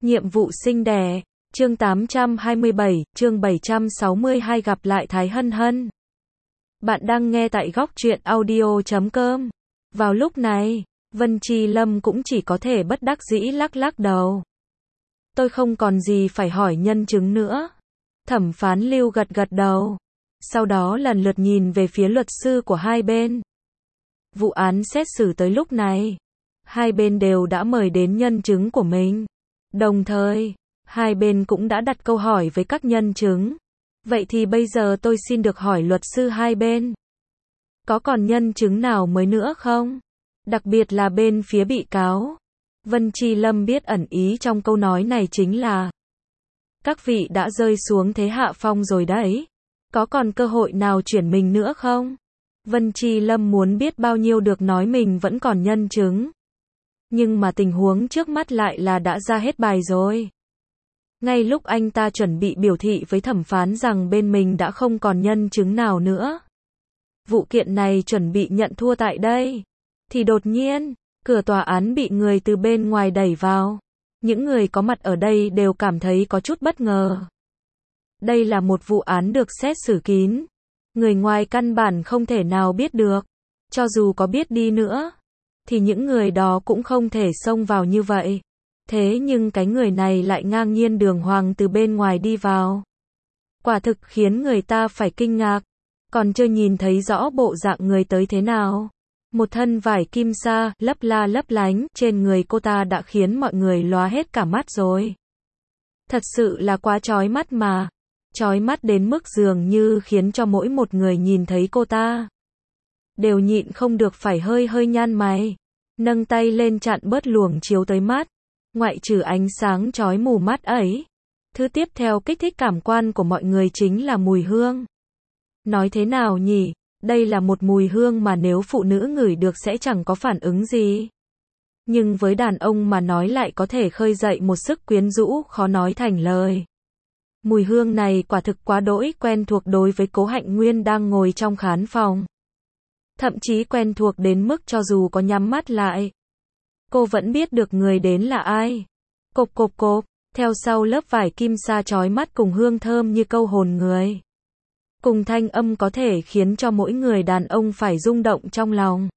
Nhiệm vụ sinh đẻ, chương 827, chương 762 gặp lại Thái Hân Hân. Bạn đang nghe tại góc truyện audio.com. Vào lúc này, Vân Chi Lâm cũng chỉ có thể bất đắc dĩ lắc lắc đầu. Tôi không còn gì phải hỏi nhân chứng nữa. Thẩm phán Lưu gật gật đầu. Sau đó lần lượt nhìn về phía luật sư của hai bên. Vụ án xét xử tới lúc này, hai bên đều đã mời đến nhân chứng của mình. Đồng thời, hai bên cũng đã đặt câu hỏi với các nhân chứng. Vậy thì bây giờ tôi xin được hỏi luật sư hai bên. Có còn nhân chứng nào mới nữa không? Đặc biệt là bên phía bị cáo. Vân Chi Lâm biết ẩn ý trong câu nói này chính là các vị đã rơi xuống thế hạ phong rồi đấy. Có còn cơ hội nào chuyển mình nữa không? Vân Chi Lâm muốn biết bao nhiêu được nói mình vẫn còn nhân chứng. Nhưng mà tình huống trước mắt lại là đã ra hết bài rồi. Ngay lúc anh ta chuẩn bị biểu thị với thẩm phán rằng bên mình đã không còn nhân chứng nào nữa. Vụ kiện này chuẩn bị nhận thua tại đây. Thì đột nhiên, cửa tòa án bị người từ bên ngoài đẩy vào. Những người có mặt ở đây đều cảm thấy có chút bất ngờ. Đây là một vụ án được xét xử kín. Người ngoài căn bản không thể nào biết được. Cho dù có biết đi nữa, thì những người đó cũng không thể xông vào như vậy. Thế nhưng cái người này lại ngang nhiên đường hoàng từ bên ngoài đi vào. Quả thực khiến người ta phải kinh ngạc. Còn chưa nhìn thấy rõ bộ dạng người tới thế nào. Một thân vải kim sa, lấp la lấp lánh, trên người cô ta đã khiến mọi người lóa hết cả mắt rồi. Thật sự là quá chói mắt mà. Chói mắt đến mức dường như khiến cho mỗi một người nhìn thấy cô ta đều nhịn không được phải hơi hơi nhăn mày. Nâng tay lên chặn bớt luồng chiếu tới mắt. Ngoại trừ ánh sáng chói mù mắt ấy. Thứ tiếp theo kích thích cảm quan của mọi người chính là mùi hương. Nói thế nào nhỉ? Đây là một mùi hương mà nếu phụ nữ ngửi được sẽ chẳng có phản ứng gì. Nhưng với đàn ông mà nói lại có thể khơi dậy một sức quyến rũ khó nói thành lời. Mùi hương này quả thực quá đỗi quen thuộc đối với Cố Hạnh Nguyên đang ngồi trong khán phòng. Thậm chí quen thuộc đến mức cho dù có nhắm mắt lại, cô vẫn biết được người đến là ai. Cộp cộp cộp, theo sau lớp vải kim sa chói mắt cùng hương thơm như câu hồn người. Cùng thanh âm có thể khiến cho mỗi người đàn ông phải rung động trong lòng.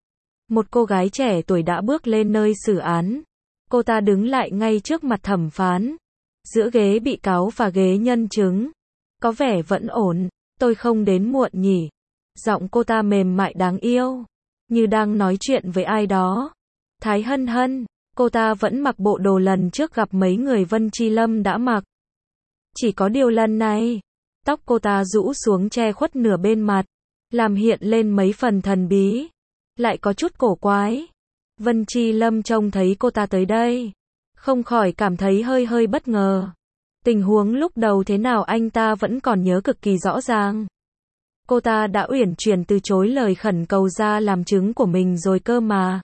Một cô gái trẻ tuổi đã bước lên nơi xử án. Cô ta đứng lại ngay trước mặt thẩm phán. Giữa ghế bị cáo và ghế nhân chứng. Có vẻ vẫn ổn. Tôi không đến muộn nhỉ. Giọng cô ta mềm mại đáng yêu. Như đang nói chuyện với ai đó. Thái Hân Hân. Cô ta vẫn mặc bộ đồ lần trước gặp mấy người Vân Chi Lâm đã mặc. Chỉ có điều lần này, tóc cô ta rũ xuống che khuất nửa bên mặt. Làm hiện lên mấy phần thần bí. Lại có chút cổ quái. Vân Chi Lâm trông thấy cô ta tới đây. Không khỏi cảm thấy hơi hơi bất ngờ. Tình huống lúc đầu thế nào anh ta vẫn còn nhớ cực kỳ rõ ràng. Cô ta đã uyển chuyển từ chối lời khẩn cầu ra làm chứng của mình rồi cơ mà.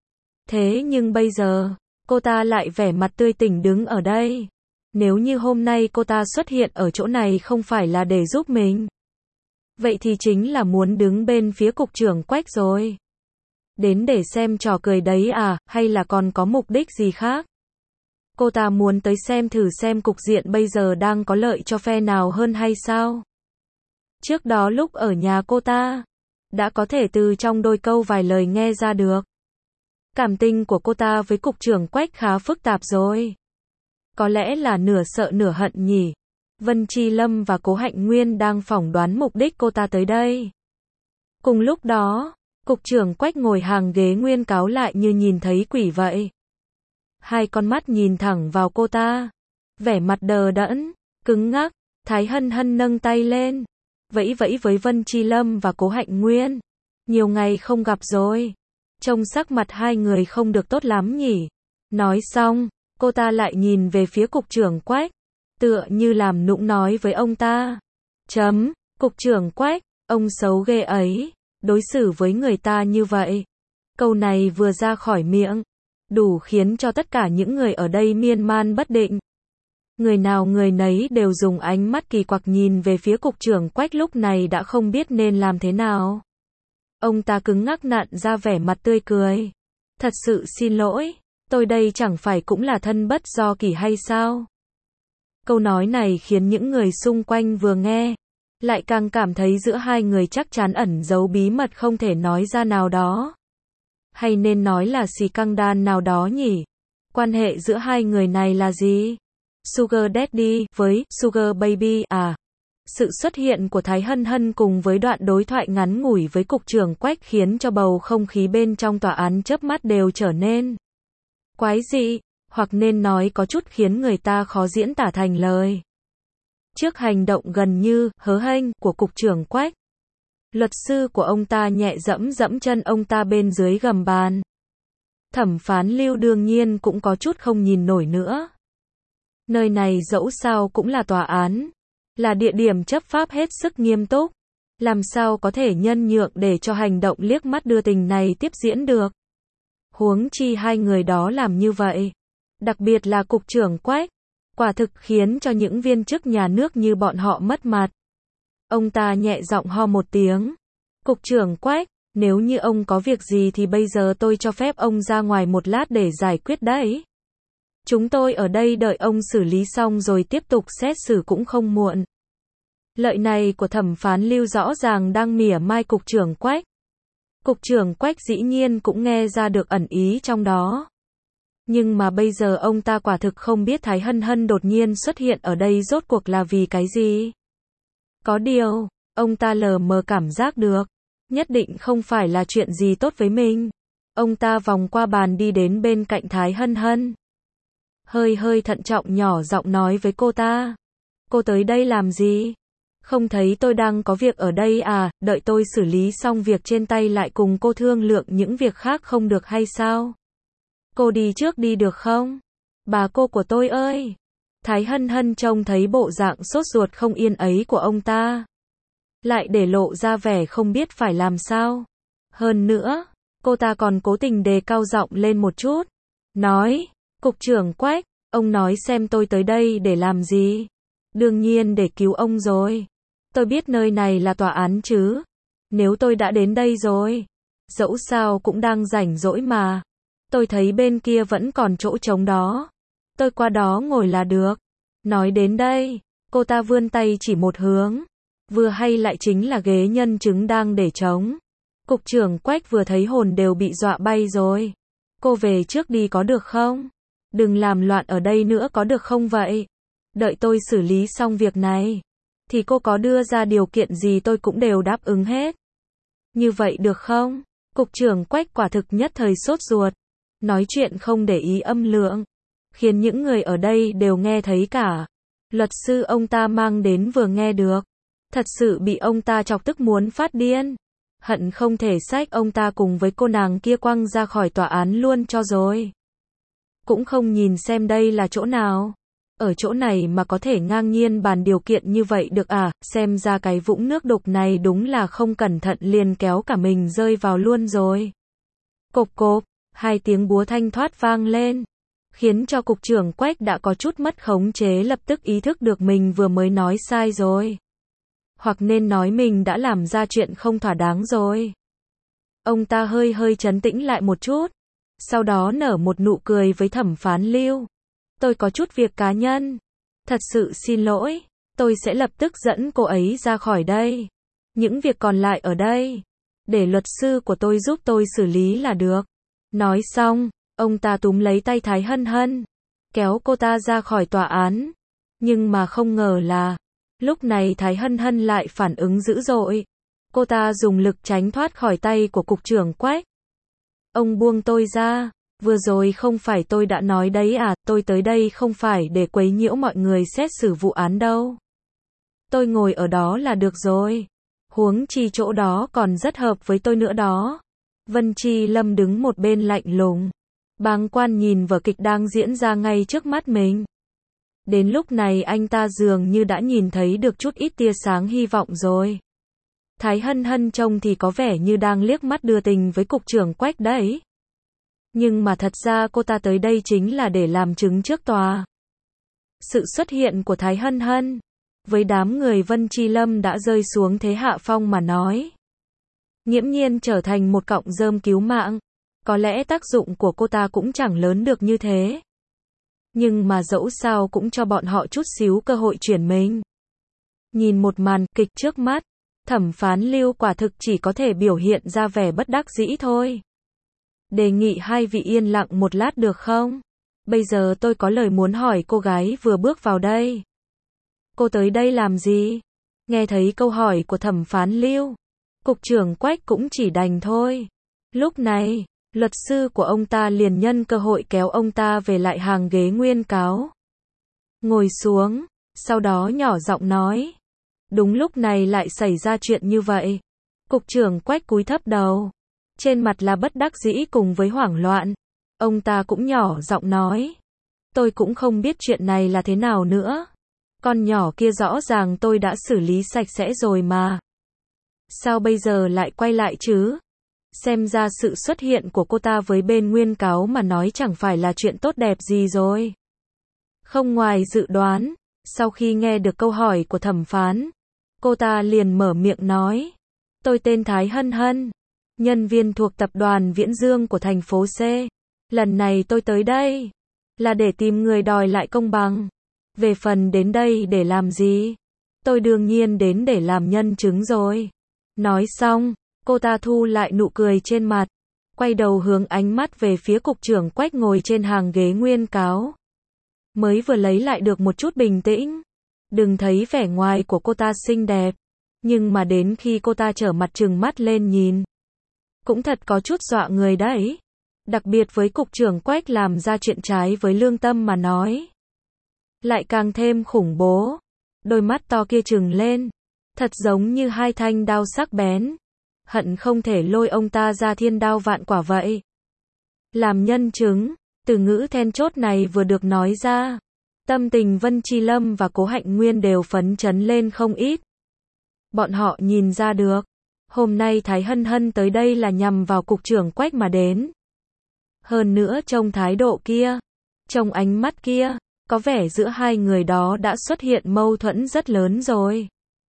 Thế nhưng bây giờ, cô ta lại vẻ mặt tươi tỉnh đứng ở đây. Nếu như hôm nay cô ta xuất hiện ở chỗ này không phải là để giúp mình, vậy thì chính là muốn đứng bên phía cục trưởng Quách rồi. Đến để xem trò cười đấy à, hay là còn có mục đích gì khác? Cô ta muốn tới xem thử xem cục diện bây giờ đang có lợi cho phe nào hơn hay sao? Trước đó lúc ở nhà cô ta, đã có thể từ trong đôi câu vài lời nghe ra được. Cảm tình của cô ta với cục trưởng Quách khá phức tạp rồi. Có lẽ là nửa sợ nửa hận nhỉ. Vân Chi Lâm và Cố Hạnh Nguyên đang phỏng đoán mục đích cô ta tới đây. Cùng lúc đó, cục trưởng Quách ngồi hàng ghế nguyên cáo lại như nhìn thấy quỷ vậy. Hai con mắt nhìn thẳng vào cô ta. Vẻ mặt đờ đẫn, cứng ngắc. Thái Hân Hân nâng tay lên. Vẫy vẫy với Vân Chi Lâm và Cố Hạnh Nguyên. Nhiều ngày không gặp rồi. Trông sắc mặt hai người không được tốt lắm nhỉ. Nói xong, cô ta lại nhìn về phía cục trưởng Quách. Tựa như làm nũng nói với ông ta. Cục trưởng Quách, ông xấu ghê ấy. Đối xử với người ta như vậy. Câu này vừa ra khỏi miệng. Đủ khiến cho tất cả những người ở đây miên man bất định. Người nào người nấy đều dùng ánh mắt kỳ quặc nhìn về phía cục trưởng Quách lúc này đã không biết nên làm thế nào. Ông ta cứng ngắc nặn ra vẻ mặt tươi cười. Thật sự xin lỗi, Tôi đây chẳng phải cũng là thân bất do kỷ hay sao? Câu nói này khiến những người xung quanh vừa nghe, lại càng cảm thấy giữa hai người chắc chắn ẩn giấu bí mật không thể nói ra nào đó. Hay nên nói là scandal nào đó nhỉ? Quan hệ giữa hai người này là gì? Sugar Daddy với Sugar Baby à? Sự xuất hiện của Thái Hân Hân cùng với đoạn đối thoại ngắn ngủi với cục trưởng Quách khiến cho bầu không khí bên trong tòa án chớp mắt đều trở nên quái dị, hoặc nên nói có chút khiến người ta khó diễn tả thành lời. Trước hành động gần như hớ hênh của cục trưởng Quách, luật sư của ông ta nhẹ dẫm dẫm chân ông ta bên dưới gầm bàn. Thẩm phán Lưu đương nhiên cũng có chút không nhìn nổi nữa. Nơi này dẫu sao cũng là tòa án, là địa điểm chấp pháp hết sức nghiêm túc, làm sao có thể nhân nhượng để cho hành động liếc mắt đưa tình này tiếp diễn được. Huống chi hai người đó làm như vậy, đặc biệt là cục trưởng Quách, quả thực khiến cho những viên chức nhà nước như bọn họ mất mặt. Ông ta nhẹ giọng ho một tiếng. Cục trưởng Quách, nếu như ông có việc gì thì bây giờ tôi cho phép ông ra ngoài một lát để giải quyết đấy. Chúng tôi ở đây đợi ông xử lý xong rồi tiếp tục xét xử cũng không muộn. Lợi này của thẩm phán Lưu rõ ràng đang mỉa mai cục trưởng Quách. Cục trưởng Quách dĩ nhiên cũng nghe ra được ẩn ý trong đó. Nhưng mà bây giờ ông ta quả thực không biết Thái Hân Hân đột nhiên xuất hiện ở đây rốt cuộc là vì cái gì. Có điều, ông ta lờ mờ cảm giác được, nhất định không phải là chuyện gì tốt với mình. Ông ta vòng qua bàn đi đến bên cạnh Thái Hân Hân. Hơi thận trọng nhỏ giọng nói với cô ta. Cô tới đây làm gì? Không thấy tôi đang có việc ở đây à, đợi tôi xử lý xong việc trên tay lại cùng cô thương lượng những việc khác không được hay sao? Cô đi trước đi được không? Bà cô của tôi ơi! Thái Hân Hân trông thấy bộ dạng sốt ruột không yên ấy của ông ta, lại để lộ ra vẻ không biết phải làm sao. Hơn nữa, cô ta còn cố tình đề cao giọng lên một chút. Nói, cục trưởng Quách, ông nói xem tôi tới đây để làm gì? Đương nhiên để cứu ông rồi. Tôi biết nơi này là tòa án chứ. Nếu tôi đã đến đây rồi, dẫu sao cũng đang rảnh rỗi mà. Tôi thấy bên kia vẫn còn chỗ trống đó. Tôi qua đó ngồi là được. Nói đến đây, cô ta vươn tay chỉ một hướng. Vừa hay lại chính là ghế nhân chứng đang để trống. Cục trưởng Quách vừa thấy hồn đều bị dọa bay rồi. Cô về trước đi có được không? Đừng làm loạn ở đây nữa có được không vậy? Đợi tôi xử lý xong việc này, thì cô có đưa ra điều kiện gì tôi cũng đều đáp ứng hết. Như vậy được không? Cục trưởng Quách quả thực nhất thời sốt ruột. Nói chuyện không để ý âm lượng, khiến những người ở đây đều nghe thấy cả. Luật sư ông ta mang đến vừa nghe được, thật sự bị ông ta chọc tức muốn phát điên. Hận không thể xách ông ta cùng với cô nàng kia quăng ra khỏi tòa án luôn cho rồi. Cũng không nhìn xem đây là chỗ nào. Ở chỗ này mà có thể ngang nhiên bàn điều kiện như vậy được à, xem ra cái vũng nước đục này đúng là không cẩn thận liền kéo cả mình rơi vào luôn rồi. Cộp cộp, hai tiếng búa thanh thoát vang lên, khiến cho cục trưởng Quách đã có chút mất khống chế lập tức ý thức được mình vừa mới nói sai rồi. Hoặc nên nói mình đã làm ra chuyện không thỏa đáng rồi. Ông ta hơi trấn tĩnh lại một chút, sau đó nở một nụ cười với thẩm phán Lưu. Tôi có chút việc cá nhân. Thật sự xin lỗi, tôi sẽ lập tức dẫn cô ấy ra khỏi đây. Những việc còn lại ở đây, để luật sư của tôi giúp tôi xử lý là được. Nói xong, ông ta túm lấy tay Thái Hân Hân, kéo cô ta ra khỏi tòa án. Nhưng mà không ngờ là, lúc này Thái Hân Hân lại phản ứng dữ dội. Cô ta dùng lực tránh thoát khỏi tay của cục trưởng Quách. Ông buông tôi ra. Vừa rồi không phải tôi đã nói đấy à, tôi tới đây không phải để quấy nhiễu mọi người xét xử vụ án đâu. Tôi ngồi ở đó là được rồi. Huống chi chỗ đó còn rất hợp với tôi nữa đó. Vân Chi Lâm đứng một bên lạnh lùng, bàng quan nhìn vở kịch đang diễn ra ngay trước mắt mình. Đến lúc này anh ta dường như đã nhìn thấy được chút ít tia sáng hy vọng rồi. Thái Hân Hân trông thì có vẻ như đang liếc mắt đưa tình với cục trưởng Quách đấy. Nhưng mà thật ra cô ta tới đây chính là để làm chứng trước tòa. Sự xuất hiện của Thái Hân Hân với đám người Vân Chi Lâm đã rơi xuống thế hạ phong mà nói. Nghiễm nhiên trở thành một cọng rơm cứu mạng. Có lẽ tác dụng của cô ta cũng chẳng lớn được như thế. Nhưng mà dẫu sao cũng cho bọn họ chút xíu cơ hội chuyển mình. Nhìn một màn kịch trước mắt, thẩm phán Lưu quả thực chỉ có thể biểu hiện ra vẻ bất đắc dĩ thôi. Đề nghị hai vị yên lặng một lát được không? Bây giờ tôi có lời muốn hỏi cô gái vừa bước vào đây. Cô tới đây làm gì? Nghe thấy câu hỏi của thẩm phán Lưu, cục trưởng Quách cũng chỉ đành thôi. Lúc này, luật sư của ông ta liền nhân cơ hội kéo ông ta về lại hàng ghế nguyên cáo. Ngồi xuống, sau đó nhỏ giọng nói. Đúng lúc này lại xảy ra chuyện như vậy. Cục trưởng Quách cúi thấp đầu. Trên mặt là bất đắc dĩ cùng với hoảng loạn. Ông ta cũng nhỏ giọng nói. Tôi cũng không biết chuyện này là thế nào nữa. Con nhỏ kia rõ ràng tôi đã xử lý sạch sẽ rồi mà. Sao bây giờ lại quay lại chứ? Xem ra sự xuất hiện của cô ta với bên nguyên cáo mà nói chẳng phải là chuyện tốt đẹp gì rồi. Không ngoài dự đoán, sau khi nghe được câu hỏi của thẩm phán, cô ta liền mở miệng nói. Tôi tên Thái Hân Hân, nhân viên thuộc tập đoàn Viễn Dương của thành phố C. Lần này tôi tới đây là để tìm người đòi lại công bằng. Về phần đến đây để làm gì? Tôi đương nhiên đến để làm nhân chứng rồi. Nói xong, cô ta thu lại nụ cười trên mặt, quay đầu hướng ánh mắt về phía cục trưởng Quách ngồi trên hàng ghế nguyên cáo. Mới vừa lấy lại được một chút bình tĩnh. Đừng thấy vẻ ngoài của cô ta xinh đẹp, nhưng mà đến khi cô ta trở mặt trừng mắt lên nhìn, cũng thật có chút dọa người đấy. Đặc biệt với cục trưởng Quách làm ra chuyện trái với lương tâm mà nói, lại càng thêm khủng bố. Đôi mắt to kia trừng lên, thật giống như hai thanh đao sắc bén, hận không thể lôi ông ta ra thiên đao vạn quả vậy. Làm nhân chứng, từ ngữ then chốt này vừa được nói ra, tâm tình Vân Chi Lâm và Cố Hạnh Nguyên đều phấn chấn lên không ít. Bọn họ nhìn ra được, hôm nay Thái Hân Hân tới đây là nhằm vào cục trưởng Quách mà đến. Hơn nữa trông thái độ kia, trông ánh mắt kia, có vẻ giữa hai người đó đã xuất hiện mâu thuẫn rất lớn rồi.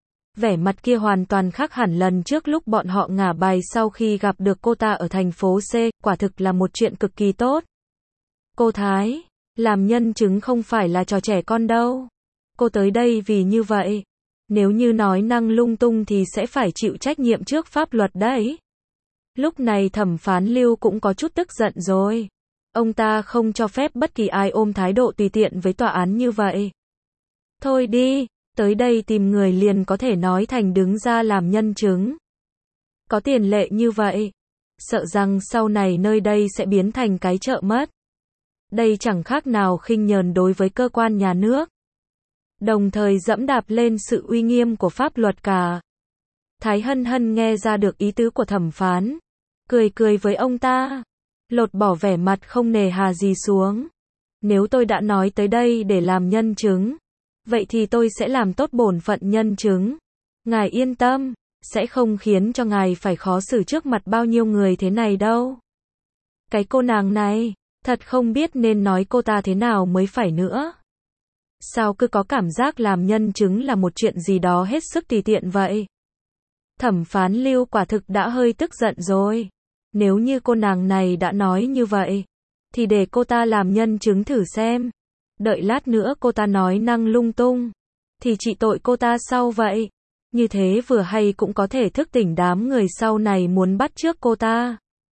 Vẻ mặt kia hoàn toàn khác hẳn lần trước lúc bọn họ ngả bài sau khi gặp được cô ta ở thành phố C, quả thực là một chuyện cực kỳ tốt. Cô Thái, làm nhân chứng không phải là trò trẻ con đâu. Cô tới đây vì như vậy. Nếu như nói năng lung tung thì sẽ phải chịu trách nhiệm trước pháp luật đấy. Lúc này thẩm phán Lưu cũng có chút tức giận rồi. Ông ta không cho phép bất kỳ ai ôm thái độ tùy tiện với tòa án như vậy. Thôi đi, tới đây tìm người liền có thể nói thành đứng ra làm nhân chứng. Có tiền lệ như vậy, sợ rằng sau này nơi đây sẽ biến thành cái chợ mất. Đây chẳng khác nào khinh nhờn đối với cơ quan nhà nước, đồng thời dẫm đạp lên sự uy nghiêm của pháp luật cả. Thái Hân Hân nghe ra được ý tứ của thẩm phán, cười cười với ông ta, lột bỏ vẻ mặt không nề hà gì xuống. Nếu tôi đã nói tới đây để làm nhân chứng, vậy thì tôi sẽ làm tốt bổn phận nhân chứng. Ngài yên tâm, sẽ không khiến cho ngài phải khó xử trước mặt bao nhiêu người thế này đâu. Cái cô nàng này, thật không biết nên nói cô ta thế nào mới phải nữa. Sao cứ có cảm giác làm nhân chứng là một chuyện gì đó hết sức tùy tiện vậy? Thẩm phán Lưu quả thực đã hơi tức giận rồi. Nếu như cô nàng này đã nói như vậy, thì để cô ta làm nhân chứng thử xem. Đợi lát nữa cô ta nói năng lung tung, thì trị tội cô ta sau vậy. Như thế vừa hay cũng có thể thức tỉnh đám người sau này muốn bắt chước cô ta.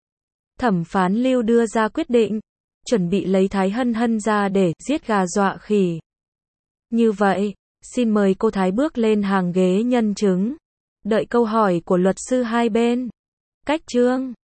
Thẩm phán Lưu đưa ra quyết định, chuẩn bị lấy Thái Hân Hân ra để giết gà dọa khỉ. Như vậy, xin mời cô Thái bước lên hàng ghế nhân chứng. Đợi câu hỏi của luật sư hai bên. Cách chương